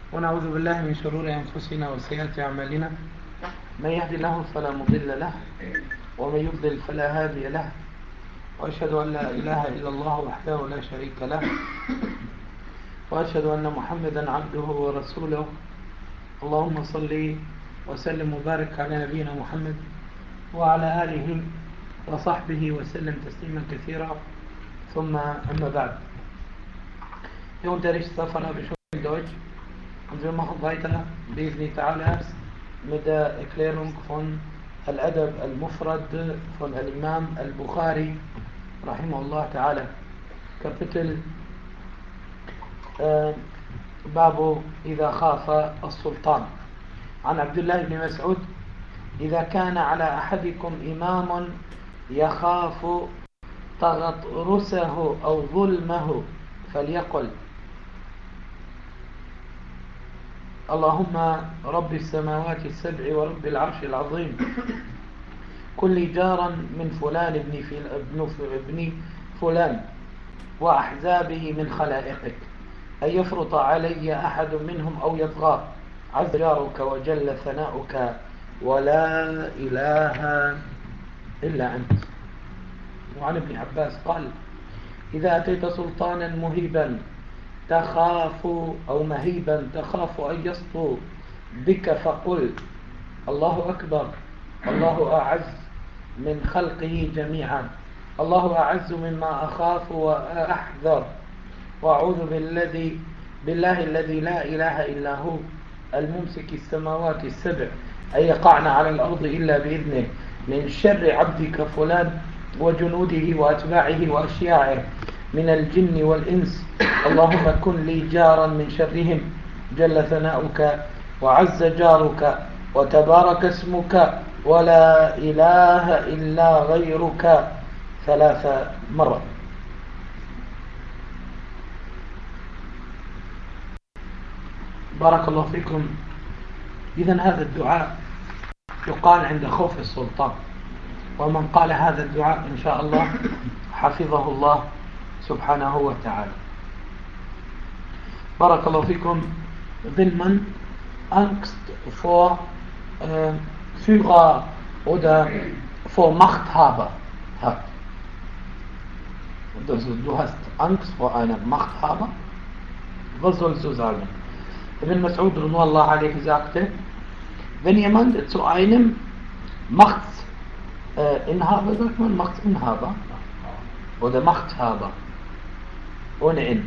ونعوذ بالله من شرور أنفسنا وسيئات أعمالنا. من يهدي الله فلا مضل له ومن يضلل فلا هادي له، وأشهد أن لا إله إلا الله وحده لا شريك له، وأشهد أن محمدا عبده ورسوله. اللهم صل وسلم وبارك على نبينا محمد وعلى آله وصحبه وسلم تسليما كثيرا. ثم أما بعد. Wir unterrichten Arabisch und Deutsch und wir machen weiter, بإذن تعالى, mit der Erklärung von Al-Adab al-Mufrad von Al-Imam al-Bukhari rahimahullah ta'ala. Kapitel باب إذا خاف السلطان. عن عبد الله بن مسعود: إذا كان على أحدكم إمام يخاف تغطرسه أو ظلمه فليقل: اللهم رب السماوات السبع ورب العرش العظيم، كن لي جارا من فلان ابن فلان وأحزابه من خلائقك، أن يفرط علي أحد منهم أو يطغى، عز جارك وجل ثناؤك ولا إله إلا أنت. وعن ابن عباس قال: إذا أتيت سلطانا مهيبا تخاف أو مهيبا تخاف أن يسطو بك فقل: الله أكبر، الله أعز من خلقه جميعا، الله أعز مما أخاف وأحذر، وأعوذ بالله الذي لا إله إلا هو الممسك السماوات السبع أن يقعن على الأرض إلا بإذنه، من شر عبدك فلان وجنوده وأتباعه وأشياعه من الجن والإنس، اللهم كن لي جارا من شرهم، جل ثناؤك وعز جارك وتبارك اسمك ولا إله إلا غيرك 3 مرات. بارك الله فيكم. إذن هذا الدعاء يقال عند خوف السلطان، ومن قال هذا الدعاء إن شاء الله حفظه الله سبحانه وتعالى. بارك الله فيكم. Wenn man Angst vor Führer oder vor Machthaber hat, du hast Angst vor einem Machthaber, was sollst du sagen? Ibn Mas'ud radhiyallahu anhu sagte: Wenn jemand zu einem Inhaber, sagt man Machtinhaber oder Machthaber ohne N,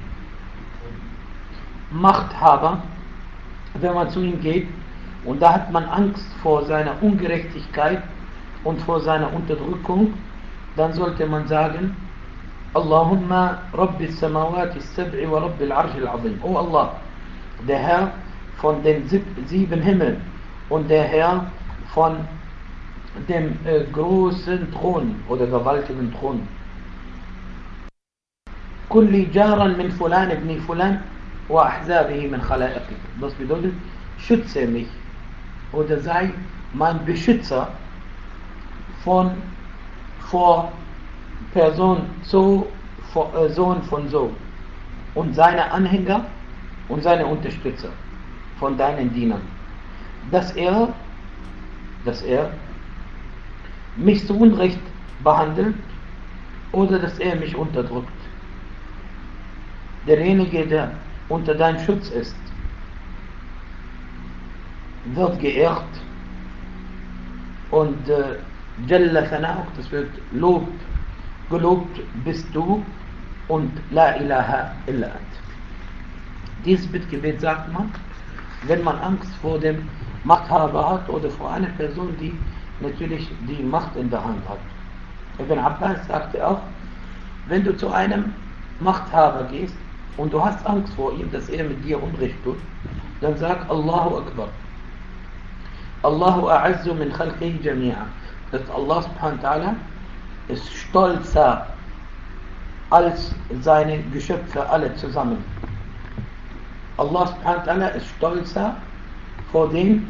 Machthaber, wenn man zu ihm geht und da hat man Angst vor seiner Ungerechtigkeit und vor seiner Unterdrückung, dann sollte man sagen: Allahumma Rabbi Samawati Sab'i wa Rabbi al-Arsh al-Azim. Oh Allah, der Herr von den 7 Himmeln und der Herr von dem großen Thron oder gewaltigen Thron. Kulli jaran min fulan ibn fulan wa ahzabihi min khalaiqik. Das bedeutet, schütze mich oder sei mein Beschützer vor Person so, Sohn von so und seine Anhänger und seine Unterstützer von deinen Dienern, dass er mich zu Unrecht behandelt oder dass er mich unterdrückt. Derjenige, der unter deinem Schutz ist, wird geehrt und Jalla Thanauk, das wird gelobt bist du und La ilaha illa ant. Dieses Bittgebet sagt man, wenn man Angst vor dem Machthaber hat oder vor einer Person, die natürlich die Macht in der Hand hat. Ibn Abbas sagte auch, wenn du zu einem Machthaber gehst und du hast Angst vor ihm, dass er mit dir Unrecht tut, dann sag Allahu Akbar. Allahu a'azzu min khalqihi jami'a. Dass Allah subhanahu wa ta'ala ist stolzer als seine Geschöpfe alle zusammen. Allah subhanahu wa ta'ala ist stolzer vor dem,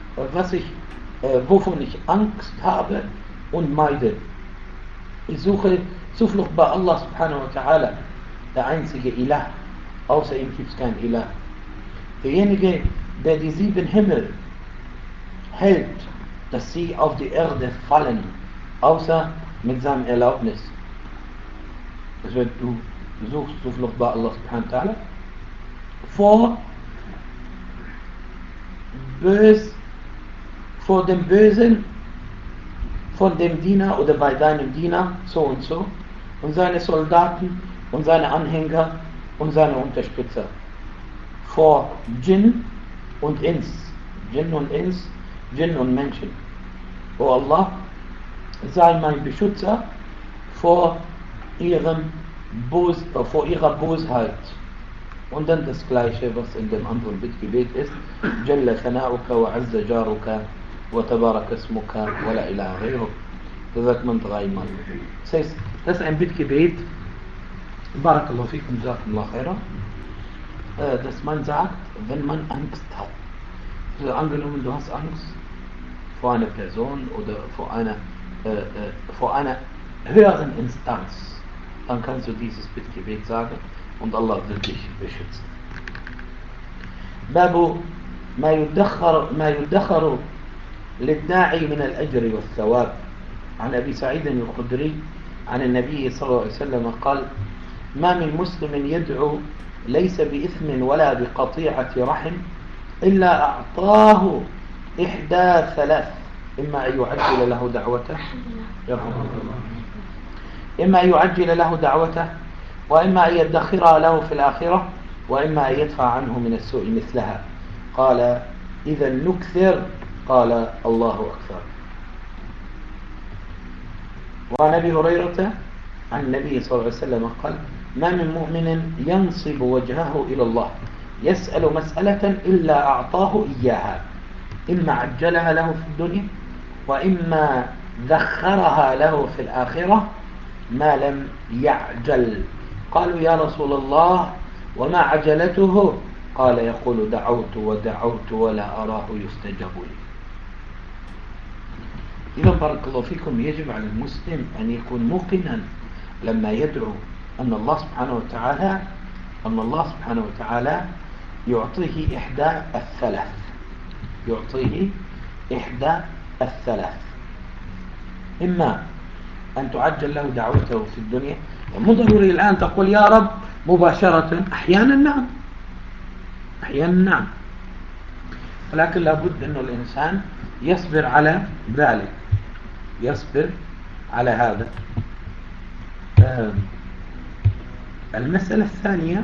wovon ich Angst habe und meide. Ich suche Zuflucht bei Allah subhanahu wa ta'ala, der einzige Ilah. Außer ihm gibt es kein Ilah. Derjenige, der die 7 Himmel hält, dass sie auf die Erde fallen, außer mit seinem Erlaubnis. Das wird, du suchst Zuflucht bei Allah subhanahu wa ta'ala vor dem Bösen von dem Diener oder bei deinem Diener so und seine Soldaten und seine Anhänger und seine Unterstützer. Vor Djinn und Ins, Djinn und Menschen. O Allah, sei mein Beschützer vor ihrer Bosheit. Und dann das Gleiche, was in dem anderen Bittgebet ist. Jalla thana'uka wa azza jaruka wa tabaraka ismuka wa la ilaha ghayruk. Das sagt man 3-mal. Das heißt, das ist ein Bittgebet, Barakallahu fikum, jazakumullah khaira, dass man sagt, wenn man Angst hat. Also angenommen, du hast Angst vor einer Person oder vor einer höheren Instanz, dann kannst du dieses Bittgebet sagen und Allah wird dich beschützen. باب ما يدخر للداعي من الأجر والثواب. عن أبي سعيد الخدري عن النبي صلى الله عليه وسلم قال: ما من مسلم يدعو ليس بإثم ولا بقطيعة رحم إلا أعطاه إحدى 3: إما أن يعجل له دعوته وإما أن يدخرها له في الآخرة وإما أن يدفع عنه من السوء مثلها. قال: إذا نكثر. قال: الله أكثر. وعن أبي هريرة عن النبي صلى الله عليه وسلم قال: ما من مؤمن ينصب وجهه إلى الله يسأل مسألة إلا أعطاه إياها، إما عجلها له في الدنيا وإما ذخرها له في الآخرة ما لم يعجل. قالوا: يا رسول الله وما عجلته؟ قال: يقول: دعوت ودعوت ولا أراه يستجاب لي. إذا بارك الله فيكم، يجب على المسلم أن يكون موقنا لما يدعو أن الله سبحانه وتعالى يعطيه إحدى الثلاث: إما أن تعجل له دعوته في الدنيا، مو ضروري الآن تقول يا رب مباشرة، أحيانا نعم، ولكن لابد أن الإنسان يصبر على ذلك، يصبر على هذا. المسألة الثانية: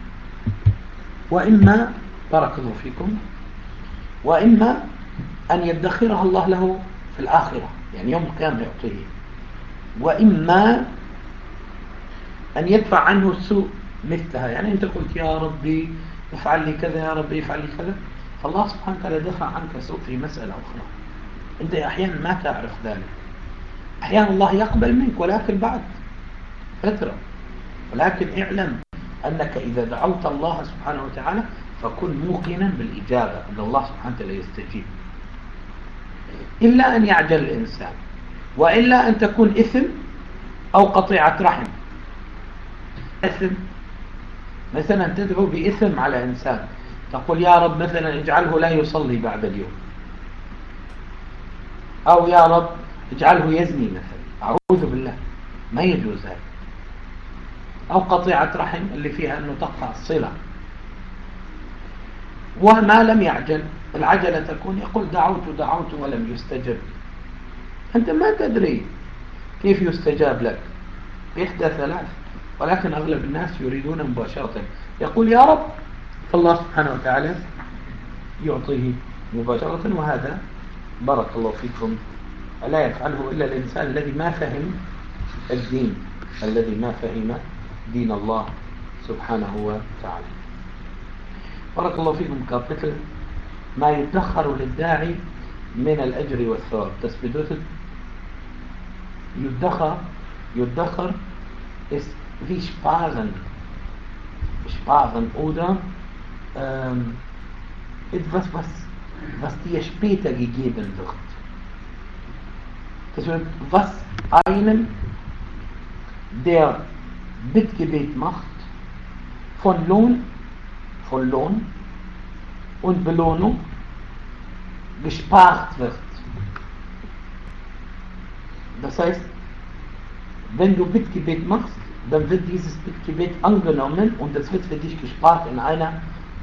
وإما بارك الله فيكم، وإما أن يدخرها الله له في الآخرة، يعني يوم القيامة يعطيه، وإما أن يدفع عنه السوء مثلها. يعني أنت قلت يا ربي افعل لي كذا، يا ربي افعل لي كذا، فالله سبحانه وتعالى دفع عنك سوء في مسألة أخرى، أنت أحيانا ما تعرف ذلك. أحيانا الله يقبل منك ولكن بعد فترة، ولكن اعلم أنك إذا دعوت الله سبحانه وتعالى فكن موقنا بالإجابة، أن الله سبحانه وتعالى يستجيب، إلا أن يعجل الإنسان، وإلا أن تكون إثم أو قطيعة رحم. إثم مثلا تدعو بإثم على إنسان، تقول يا رب مثلا اجعله لا يصلي بعد اليوم، أو يا رب اجعله يزني مثلا، أعوذ بالله، ما يجوز هذا. أو قطيعة رحم اللي فيها أنه تقطع الصلة. وما لم يعجل، العجلة تكون يقول دعوت ولم يستجب، أنت ما تدري كيف يستجاب لك، إحدى 3، ولكن أغلب الناس يريدون مباشرة، يقول يا رب، فالله سبحانه وتعالى يعطيه مباشرة. وهذا بارك الله فيكم لا يفعله إلا الإنسان الذي ما فهم الدين، الذي ما فهم دين الله سبحانه وتعالى. بارك الله فيكم. Kapitel ما يدخر للداعي من الأجر والثواب. Das bedeutet, يدخر ist wie sparen oder etwas, was dir später gegeben wird. Das heißt, was einem, der Bittgebet macht, von Lohn und Belohnung gespart wird. Das heißt, wenn du Bittgebet machst, dann wird dieses Bittgebet angenommen und es wird für dich gespart in einer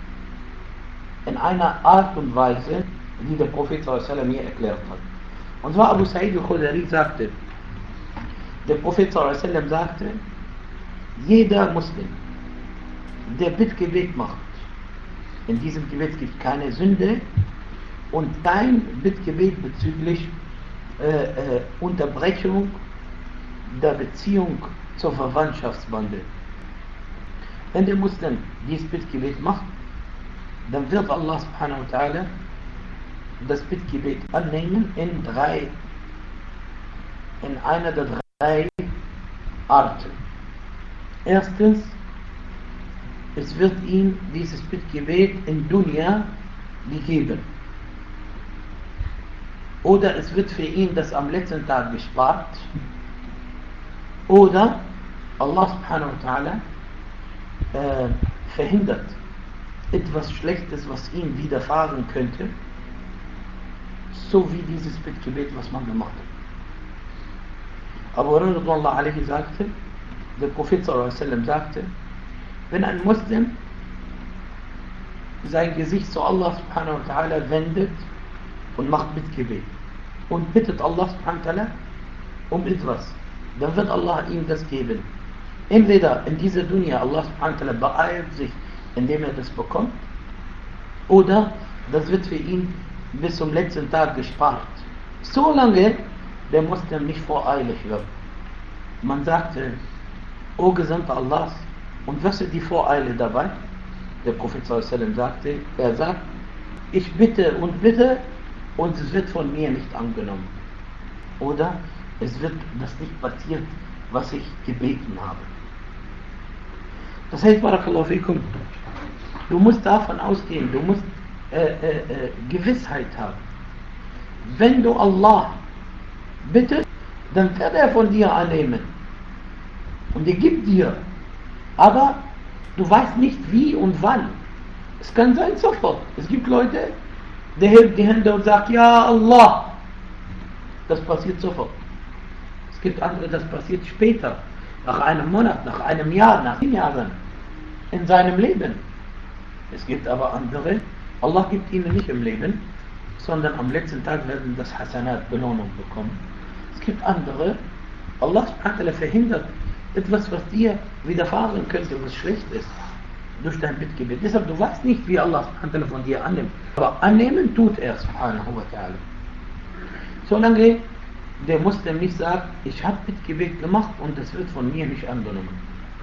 Art und Weise, die der Prophet sallallahu hier erklärt hat. Und zwar Abu Sa'id al-Khudri sagte, der Prophet sallallahu sagte, jeder Muslim, der Bittgebet macht, in diesem Gebet gibt es keine Sünde und kein Bittgebet bezüglich Unterbrechung der Beziehung zur Verwandtschaftsbande. Wenn der Muslim dieses Bittgebet macht, dann wird Allah subhanahu wa ta'ala das Bittgebet annehmen in einer der drei Arten. Erstens, es wird ihm dieses Bittgebet in Dunya gegeben. Oder es wird für ihn das am letzten Tag gespart. Oder Allah subhanahu wa ta'ala verhindert etwas Schlechtes, was ihm widerfahren könnte, so wie dieses Bittgebet, was man gemacht hat. Abu Hurairah sagte, der Prophet sagte, wenn ein Muslim sein Gesicht zu Allah subhanahu wa ta'ala wendet und macht Bittgebet und bittet Allah subhanahu wa ta'ala um etwas, dann wird Allah ihm das geben. Entweder in dieser Dunya Allah subhanahu wa ta'ala beeilt sich, indem er das bekommt, oder das wird für ihn bis zum letzten Tag gespart. Solange der Muslim nicht voreilig wird. Man sagte, O Gesandter Allahs, und was ist die Voreile dabei? Der Prophet sagte, er sagt, ich bitte und es wird von mir nicht angenommen. Oder es wird das nicht passiert, was ich gebeten habe. Das heißt, Barakallahu fikum, du musst davon ausgehen, du musst Gewissheit haben. Wenn du Allah bittest, dann wird er von dir annehmen. Und er gibt dir. Aber du weißt nicht wie und wann. Es kann sein sofort. Es gibt Leute, der hebt die Hände und sagt, ja Allah. Das passiert sofort. Es gibt andere, das passiert später. Nach einem Monat, nach einem Jahr, nach 10 Jahren. In seinem Leben. Es gibt aber andere, Allah gibt ihnen nicht im Leben, sondern am letzten Tag werden das Hasanat, Belohnung bekommen. Es gibt andere, Allah subhanahu wa ta'ala verhindert etwas, was dir widerfahren könnte, was schlecht ist, durch dein Bittgebet. Deshalb, du weißt nicht, wie Allah subhanahu wa ta'ala von dir annimmt. Aber annehmen tut er subhanahu wa ta'ala. Solange der Muslim nicht sagt, ich habe Bittgebet gemacht und es wird von mir nicht angenommen.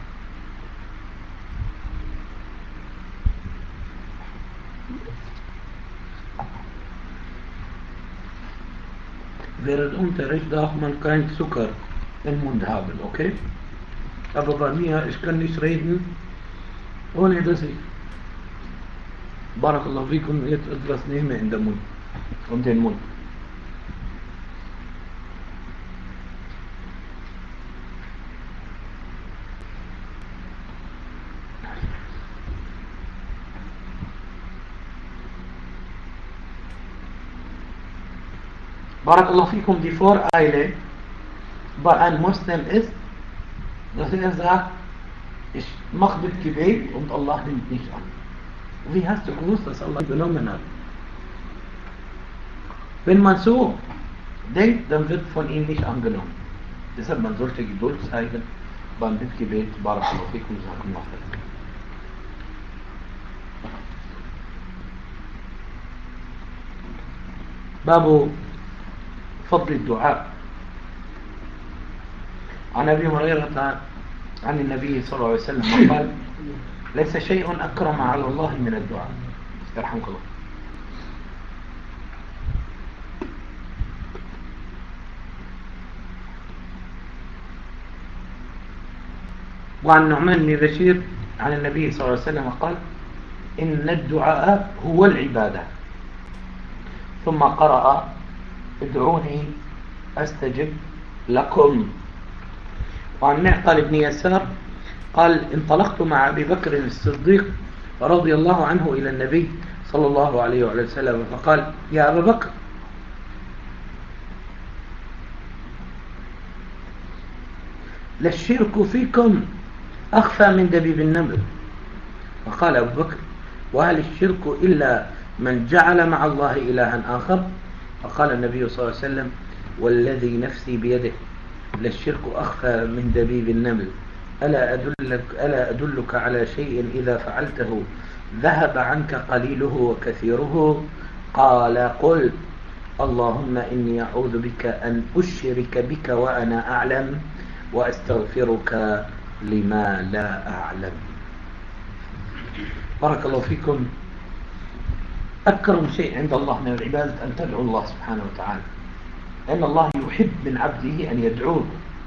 Während Unterricht darf man keinen Zucker im Mund haben, okay? Aber bei mir, ich kann nicht reden, ohne dass ich Barakallahu fikum jetzt etwas nehme in den Mund, um den Mund. Barakallahu fikum, die Voreile bei einem Muslim ist, dass er sagt, ich mache das Gebet und Allah nimmt nicht an. Wie hast du gewusst, dass Allah genommen hat? Wenn man so denkt, dann wird von ihm nicht angenommen. Deshalb man sollte Geduld zeigen beim Bittgebet. Barakallahu fikum, Jazakumullah khair. باب فضل الدعاء. عن أبي هريرة عن النبي صلى الله عليه وسلم قال ليس شيء أكرم على الله من الدعاء. يرحمك الله. وعن نعمان بن بشير عن النبي صلى الله عليه وسلم قال إن الدعاء هو العبادة. ثم قرأ ادعوني أستجب لكم. وعن معقل بن يسار قال انطلقت مع أبي بكر الصديق رضي الله عنه إلى النبي صلى الله عليه وسلم فقال: يا أبا بكر، للشرك فيكم أخفى من دبيب النمل. فقال أبو بكر: وهل الشرك إلا من جعل مع الله إلها آخر؟ فقال النبي صلى الله عليه وسلم: والذي نفسي بيده للشرك أخفى من دبيب النمل. ألا أدلك على شيء إذا فعلته ذهب عنك قليله وكثيره؟ قال: قل: اللهم إني أعوذ بك أن أشرك بك وأنا أعلم وأستغفرك لما لا أعلم. بارك الله فيكم. أكرم شيء عند الله من العبادة أن تدعو الله سبحانه وتعالى، لأن الله يحب من عبده أن يدعوه،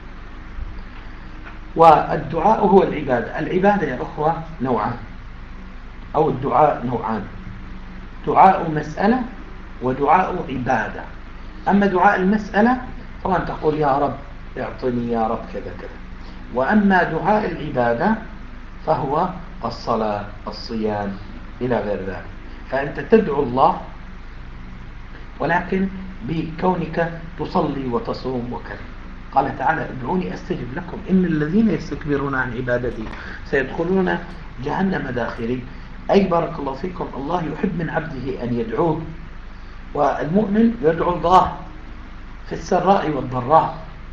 والدعاء هو العبادة. العبادة يا أخوة نوعان، أو الدعاء نوعان: دعاء مسألة ودعاء عبادة. أما دعاء المسألة طبعا تقول: يا رب اعطني، يا رب كذا كذا. وأما دعاء العبادة فهو الصلاة، الصيام، إلى غير ذلك. فأنت تدعو الله ولكن بكونك تصلي وتصوم وكذا. قال تعالى: ادعوني أستجب لكم إن الذين يستكبرون عن عبادتي سيدخلون جهنم داخرين. أي بارك الله فيكم، الله يحب من عبده أن يدعوه، والمؤمن يدعو الله في السراء والضراء،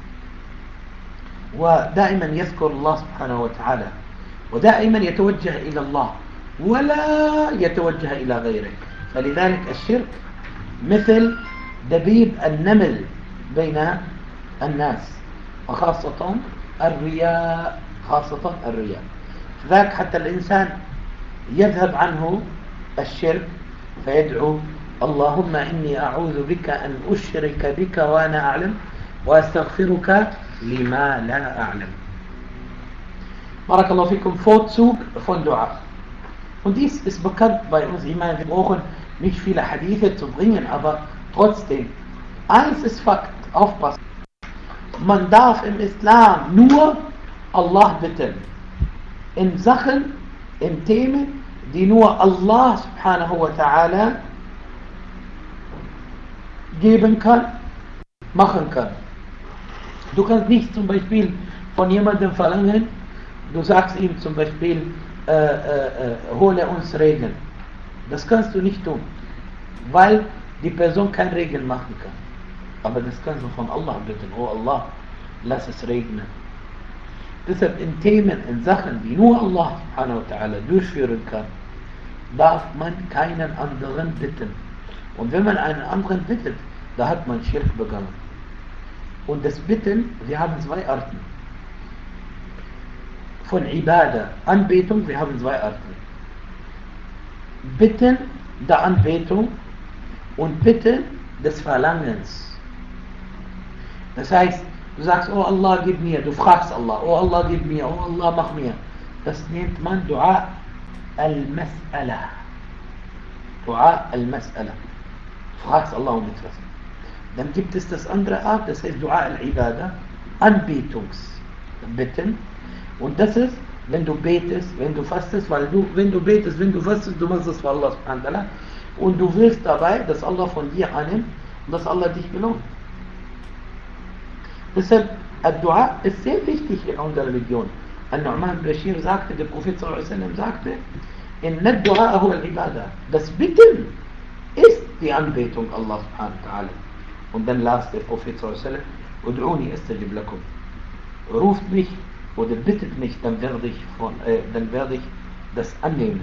ودائما يذكر الله سبحانه وتعالى، ودائما يتوجه إلى الله ولا يتوجه إلى غيره. فلذلك الشرك مثل دبيب النمل بين الناس، وخاصة الرياء، خاصة الرياء. ذاك حتى الإنسان يذهب عنه الشرك فيدعو: اللهم إني أعوذ بك أن أشرك بك وأنا أعلم وأستغفرك لما لا أعلم. بارك الله فيكم. Vorzug von Dua. Und dies ist bekannt bei uns. Ich meine, wir brauchen nicht viele Hadithe zu bringen, aber trotzdem, eins ist Fakt, aufpassen. Man darf im Islam nur Allah bitten. In Sachen, in Themen, die nur Allah subhanahu wa ta'ala geben kann, machen kann. Du kannst nicht zum Beispiel von jemandem verlangen, du sagst ihm zum Beispiel, hole uns Regeln. Das kannst du nicht tun, weil die Person keine Regeln machen kann. Aber das kannst du von Allah bitten: oh Allah, lass es regnen. Deshalb in Themen, in Sachen, die nur Allah subhanahu wa ta'ala durchführen kann, darf man keinen anderen bitten. Und wenn man einen anderen bittet, da hat man Schirk begangen. Und das Bitten, wir haben zwei Arten. Von Ibadah, Anbetung, wir haben zwei Arten. Bitten der Anbetung und Bitten des Verlangens. Das heißt, du sagst: oh Allah, gib mir. Du fragst Allah: oh Allah, gib mir. Oh Allah, mach mir. Das nennt man Dua al-Mas'ala. Dua al-Mas'ala. Du fragst Allah um etwas. Dann gibt es das andere Art, das heißt Dua al-Ibadah, Anbetungsbitten. Und das ist, wenn du betest, wenn du fastest, weil du, wenn du betest, wenn du fastest, du machst das für Allah subhanahu wa ta'ala, und du willst dabei, dass Allah von dir annimmt und dass Allah dich belohnt. Deshalb, Dua ist sehr wichtig in unserer Religion. An-Nu'man Bashir sagte, der Prophet sallallahu alaihi wasallam sagte: Inna ad-Du'a huwa al-Ibadah. Das Bitten ist die Anbetung Allah subhanahu wa ta'ala. Und dann las der Prophet sallallahu alaihi wasallam: Ud'uni astajib lakum. Ruft mich oder bittet mich, dann werde ich das annehmen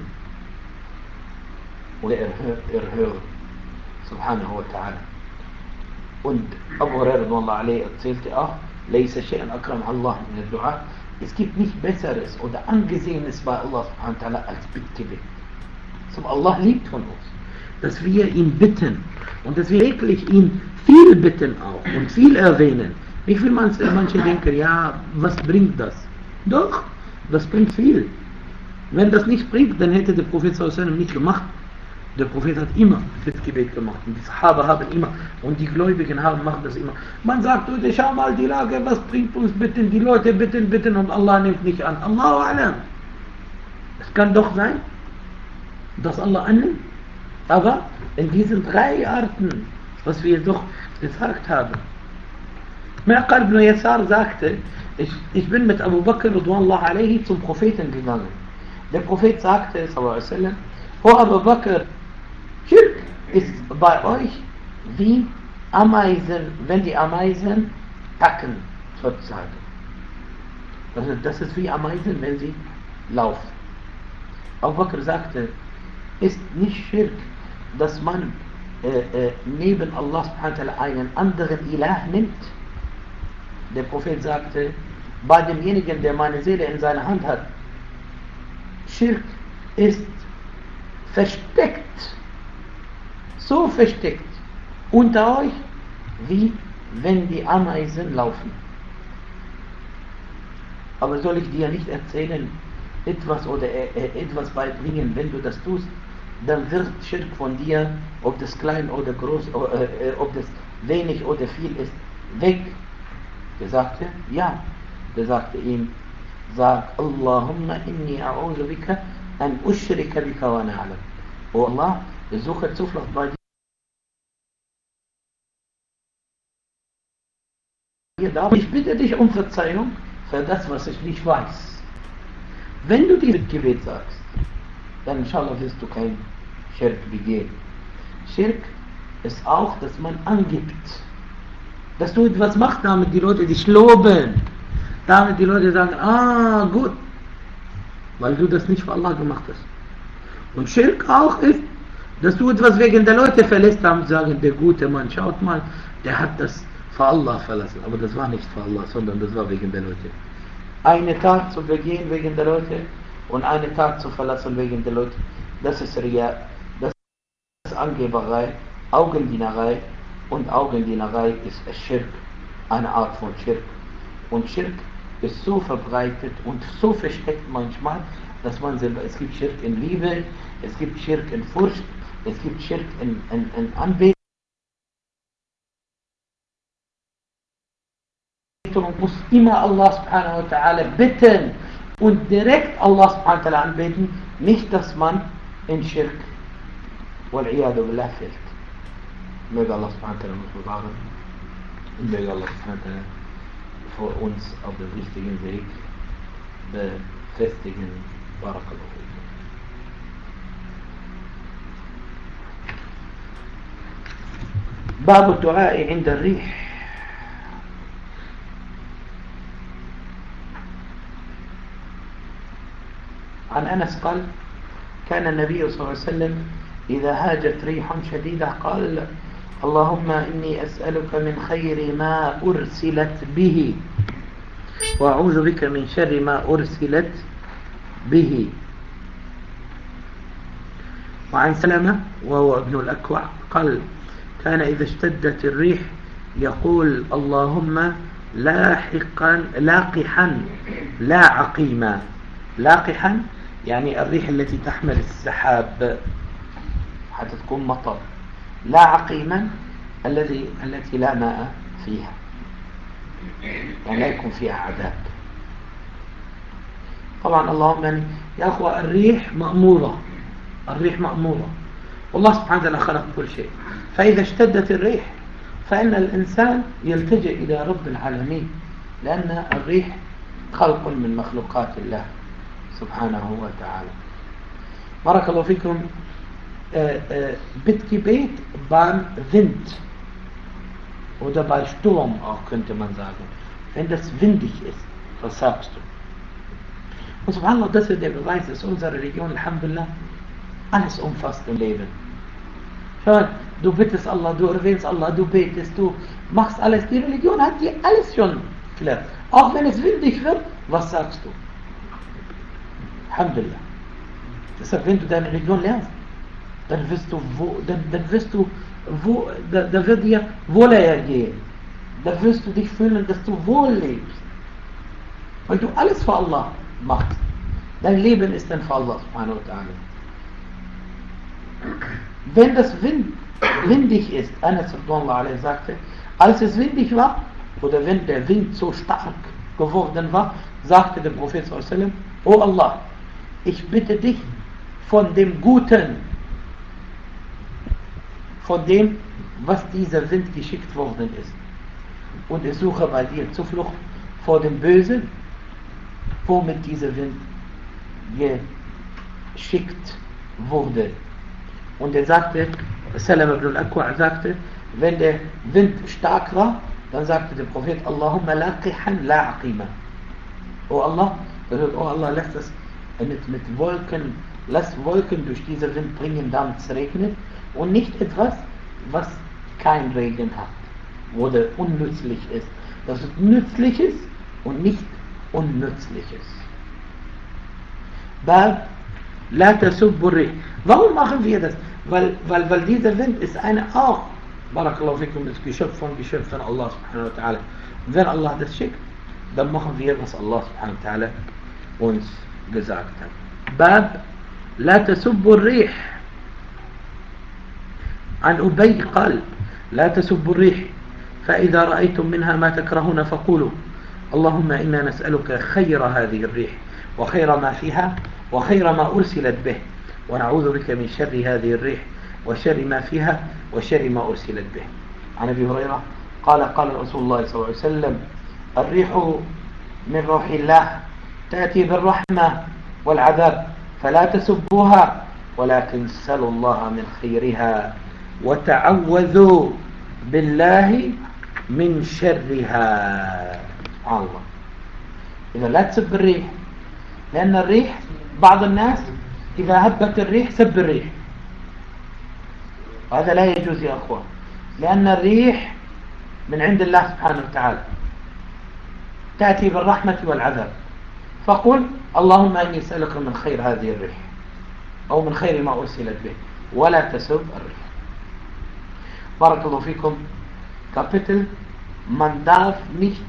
oder erhören. Subhanahu wa ta'ala. Und Abu Hurairah erzählte auch: Laysa shay'an akram Allah min ad-Du'a. Es gibt nicht Besseres oder Angesehenes bei Allah subhanahu wa ta'ala als Bittgebet. So, Allah liebt von uns, dass wir ihn bitten und dass wir wirklich ihn viel bitten auch und viel erwähnen. Nicht wie manche denken: ja, was bringt das? Doch, das bringt viel. Wenn das nicht bringt, dann hätte der Prophet sallallahu alaihi wasallam nicht gemacht. Der Prophet hat immer Bittgebet gemacht und die Sahaba haben immer und die Gläubigen machen das immer. Man sagt: schau mal die Lage, was bringt uns bitten? Die Leute bitten und Allah nimmt nicht an. Allahu a'lam. Es kann doch sein, dass Allah annimmt. Aber in diesen 3 Arten, was wir doch gesagt haben, Mu'aqil ibn Yasar sagte, ich bin mit Abu Bakr radhiyallahu alayhi zum Propheten gegangen. Der Prophet sagte, sallallahu alaihi wasallam, O Abu Bakr, Schirk ist bei euch wie Ameisen, wenn die Ameisen packen, sozusagen. Also das ist wie Ameisen, wenn sie laufen. Abu Bakr sagte, ist nicht Schirk, dass man neben Allah subhanahu wa ta'ala einen anderen Ilah nimmt? Der Prophet sagte, bei demjenigen, der meine Seele in seiner Hand hat, Schirk ist versteckt, so versteckt unter euch, wie wenn die Ameisen laufen. Aber soll ich dir nicht erzählen, etwas oder etwas beibringen, wenn du das tust, dann wird Schirk von dir, ob das klein oder groß, ob das wenig oder viel ist, weg. Der sagte, ja. Der sagte ihm, sag, Allahumma inni a'udhu bika an ushrika bika wa na'lam. O Allah, ich suche Zuflucht bei dir. Ich bitte dich um Verzeihung für das, was ich nicht weiß. Wenn du dieses Gebet sagst, dann inshallah wirst du kein Schirk begehen. Schirk ist auch, dass man angibt. Dass du etwas machst, damit die Leute dich loben. Damit die Leute sagen, ah, gut. Weil du das nicht für Allah gemacht hast. Und Schirk auch ist, dass du etwas wegen der Leute verlässt, damit sagen, der gute Mann, schaut mal, der hat das für Allah verlassen. Aber das war nicht für Allah, sondern das war wegen der Leute. Eine Tat zu begehen wegen der Leute und eine Tat zu verlassen wegen der Leute, das ist Riya, das ist Angeberei, Augendienerei. Und Augendienerei ist Schirk, eine Art von Schirk. Und Schirk ist so verbreitet und so versteckt manchmal, dass man selber, es gibt Schirk in Liebe, es gibt Schirk in Furcht, es gibt Schirk in Anbetung. Man muss immer Allah subhanahu wa ta'ala bitten und direkt Allah subhanahu wa ta'ala anbeten, nicht dass man in Schirk wal-iyadu billah fällt. Möge Allah subhanahu wa ta'ala uns bewahren und möge Allah subhanahu wa ta'ala vor uns auf dem richtigen Weg befestigen. Barakallahu. باب الدعاء عند الريح. عن أنس قال كان النبي صلى الله عليه وسلم إذا هاجت ريح شديدة قال اللهم إني أسألك من خير ما أرسلت به وأعوذ بك من شر ما أرسلت به. وعن سلمة وهو ابن الأكوع قال كان إذا اشتدت الريح يقول اللهم لاقحا لا عقيما. لاقحا يعني الريح التي تحمل السحاب حتى تكون مطر. لا عقيما التي لا ماء فيها، يعني لا يكون فيها عذاب. طبعا اللهم يا أخوة الريح مأمورة، الريح مأمورة، والله سبحانه وتعالى خلق كل شيء. فإذا اشتدت الريح فإن الإنسان يلتجئ إلى رب العالمين، لأن الريح خلق من مخلوقات الله سبحانه وتعالى. بارك الله فيكم. Bittgebet beim Wind oder bei Sturm auch, könnte man sagen. Wenn das windig ist, was sagst du? Und subhanallah, das ist der Beweis, dass unsere Religion, alhamdulillah, alles umfasst im Leben. Schau, du bittest Allah, du erwähnst Allah, du betest, du machst alles. Die Religion hat dir alles schon erklärt. Auch wenn es windig wird, was sagst du? Alhamdulillah. Deshalb, wenn du deine Religion lernst, dann wirst du da wird dir wohler ergehen. Da wirst du dich fühlen, dass du wohl lebst. Weil du alles für Allah machst. Dein Leben ist dann für Allah subhanahu wa ta'ala. Wenn das windig ist, Anas radhiyallahu sagte, als es windig war, oder wenn der Wind so stark geworden war, sagte der Prophet sallallahu alaihi wasallam, O Allah, ich bitte dich von dem Guten, von dem, was dieser Wind geschickt worden ist. Und ich suche bei dir Zuflucht vor dem Bösen, womit dieser Wind geschickt wurde. Und er sagte, Salam ibn al-Akwa sagte, wenn der Wind stark war, dann sagte der Prophet, Allahumma laqihan la aqima. Oh Allah, lass das mit Wolken, lass Wolken durch diesen Wind bringen, damit es regnet, und nicht etwas, was kein Regen hat oder unnützlich ist. Das ist Nützliches und nicht Unnützliches. Bab la tasubbu rih. Warum machen wir das? Weil dieser Wind ist auch, Barakallahu fikum, das Geschöpf von Allah subhanahu wa ta'ala. Und wenn Allah das schickt, dann machen wir, was Allah subhanahu wa ta'ala uns gesagt hat. Bab la tasubbu rih. عن أبي قال لا تسبوا الريح فإذا رأيتم منها ما تكرهون فقولوا اللهم إنا نسألك خير هذه الريح وخير ما فيها وخير ما أرسلت به ونعوذ بك من شر هذه الريح وشر ما فيها وشر ما أرسلت به. عن أبي هريرة قال رسول الله صلى الله عليه وسلم الريح من روح الله تأتي بالرحمة والعذاب فلا تسبوها ولكن سلوا الله من خيرها وتعوذوا بالله من شرها. سبحان الله. إذا لا تسب الريح، لأن الريح بعض الناس إذا هبت الريح سب الريح، وهذا لا يجوز يا أخوان، لأن الريح من عند الله سبحانه وتعالى تأتي بالرحمة والعذاب. فقل اللهم إني أسألك من خير هذه الريح أو من خير ما أرسلت به ولا تسب الريح. بارك الله فيكم. Kapitel, man darf nicht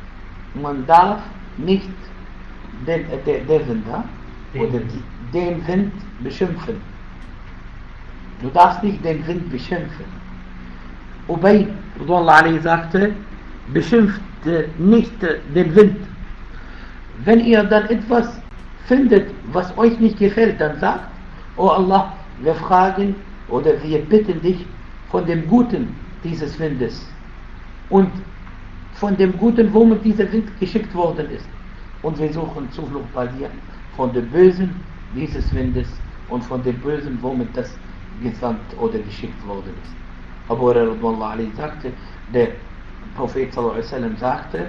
den Wind beschimpfen. Du darfst nicht den Wind beschimpfen. Ubay sagte, beschimpft nicht den Wind. Wenn ihr dann etwas findet, was euch nicht gefällt, dann sagt, oh Allah, wir fragen oder wir bitten dich von dem Guten dieses Windes und von dem Guten, womit dieser Wind geschickt worden ist. Und wir suchen Zuflucht bei dir von dem Bösen dieses Windes und von dem Bösen, womit das gesandt oder geschickt worden ist. Abu Hurairah sagte, der Prophet sagte,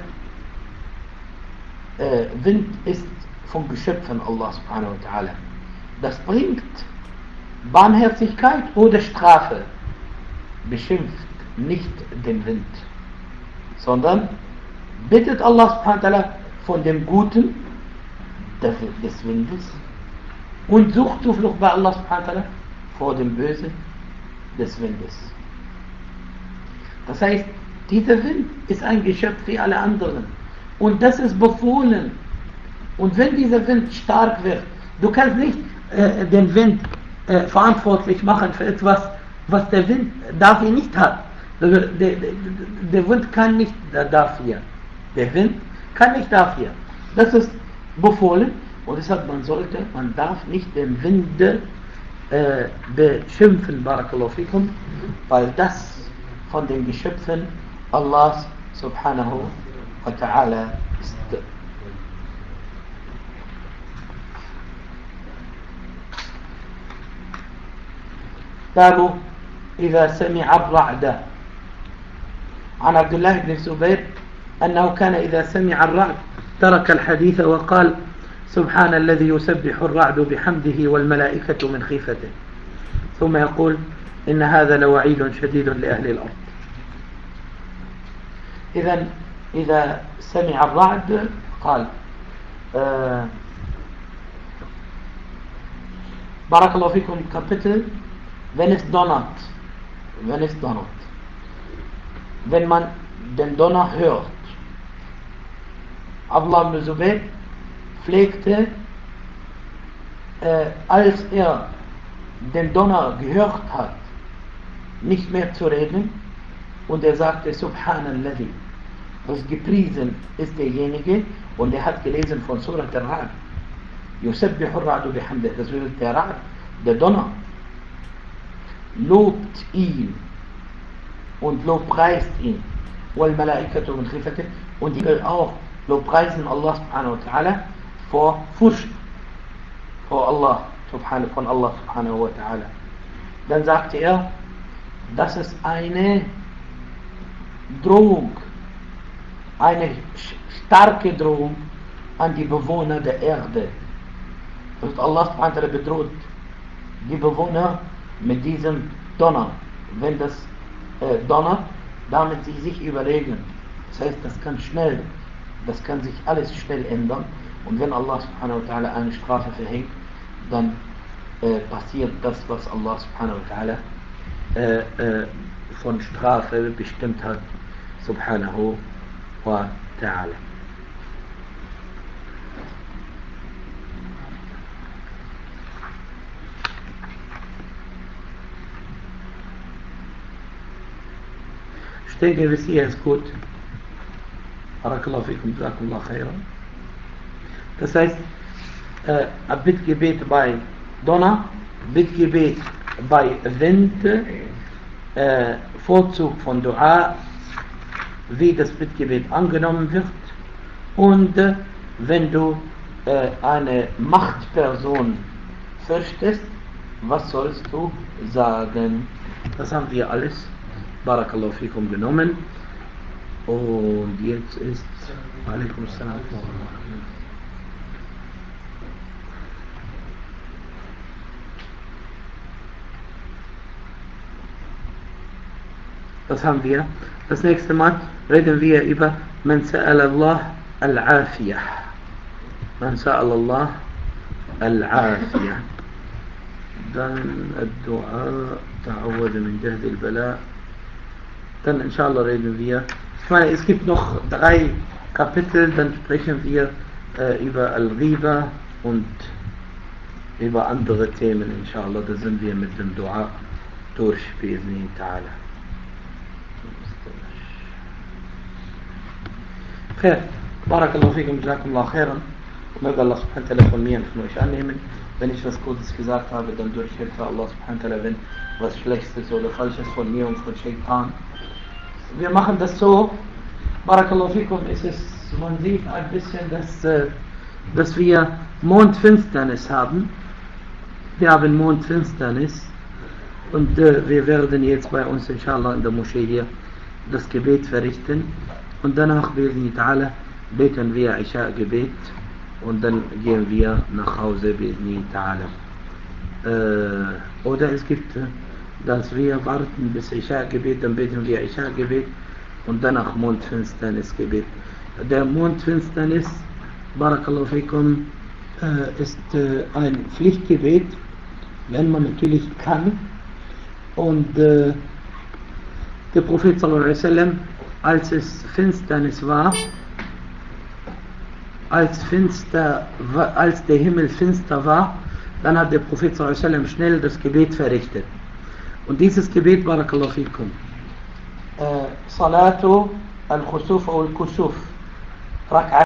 Wind ist vom Geschöpfen Allah subhanahu wa ta'ala. Das bringt Barmherzigkeit oder Strafe. Beschimpft nicht den Wind, sondern bittet Allah subhanahu wa ta'ala von dem Guten des Windes und sucht Zuflucht bei Allah subhanahu wa ta'ala vor dem Bösen des Windes. Das heißt, dieser Wind ist ein Geschöpf wie alle anderen und das ist befohlen. Und wenn dieser Wind stark wird, du kannst nicht den Wind verantwortlich machen für etwas, was der Wind dafür nicht hat. Der Wind kann nicht dafür. Der Wind kann nicht dafür. Das ist befohlen und deshalb man darf nicht den Wind beschimpfen, Barakallahu fikum, weil das von den Geschöpfen Allahs subhanahu wa ta'ala ist. باب إذا سمع الرعد. عن عبد الله بن الزبير أنه كان إذا سمع الرعد ترك الحديث وقال سبحان الذي يسبح الرعد بحمده والملائكة من خيفته ثم يقول إن هذا لوعيد شديد لأهل الأرض. إذا سمع الرعد قال بارك الله فيكم. Kapitel, wenn es donnert, wenn man den Donner hört. Abdullah ibn Zubayr pflegte, als er den Donner gehört hat, nicht mehr zu reden, und er sagte Subhanallah, was gepriesen ist derjenige, und er hat gelesen von Surat al-Ra'd, Yusabbihu ar-Ra'du bihamdih, das wird der Ra'd, der Donner, lobt ihn und lobpreist ihn. وَالْمَلَائِكَةُ مِنْ خِيفَتِهِ und die Engel auch lobpreisen Allah subhanahu wa ta'ala vor Furcht vor Allah von Allah subhanahu wa ta'ala. Dann sagte er, das ist eine Drohung, eine starke Drohung an die Bewohner der Erde. Und Allah subhanahu wa ta'ala bedroht die Bewohner mit diesem Donner. Wenn das donnert, damit sie sich überlegen. Das heißt, das kann sich alles schnell ändern. Und wenn Allah subhanahu wa ta'ala eine Strafe verhängt, dann passiert das, was Allah subhanahu wa ta'ala von Strafe bestimmt hat, subhanahu wa ta'ala. Ich denke, bis hier ist gut. Barakallahu fikum, jazakumullah khairan. Das heißt, Bittgebet bei Donner, Bittgebet bei Wind, Vorzug von Dua, wie das Bittgebet angenommen wird, und wenn du eine Machtperson fürchtest, was sollst du sagen? Das haben wir alles, Barakallahu fikum, genommen. Und jetzt ist Alaikum Salam. Das haben wir. Das nächste Mal reden wir über Man sa'ala Allah al-Afiyah. Man sa'ala Allah al-Afiyah. Dann Dua, Ta'awwada min Jahd al-Bala. Dann inshallah reden wir. Ich meine, es gibt noch 3 Kapitel, dann sprechen wir über Al-Ghiba und über andere Themen, inshallah. Da sind wir mit dem Dua durch, bi'idhni ta'ala. Khair, Barakallahu fikum, jazakumullah khairan. Möge Allah subhanahu wa ta'ala von mir und von euch annehmen. Wenn ich was Gutes gesagt habe, dann durch Hilfe Allah subhanahu wa ta'ala, wenn was Schlechtes oder Falsches von mir und von Shaitan. Wir machen das so, Barakallahu fikum, man sieht ein bisschen, dass wir Mondfinsternis haben. Wir haben Mondfinsternis und wir werden jetzt bei uns inshallah in der Moschee hier das Gebet verrichten und danach beten wir Isha-Gebet und dann gehen wir nach Hause bi'idhni ta'ala. Oder es gibt, dass wir warten bis Isha-Gebet, dann beten wir Isha-Gebet und danach Mondfinsternis-Gebet. Der Mondfinsternis, Barakallahu fikum, ist ein Pflichtgebet, wenn man natürlich kann. Und der Prophet sallallahu alaihi wasallam, als es Finsternis war, als der Himmel finster war, dann hat der Prophet sallallahu alaihi wasallam schnell das Gebet verrichtet. Und dieses Gebet, Barakallahu fikum, Salatu al-Khusuf al-Kusuf,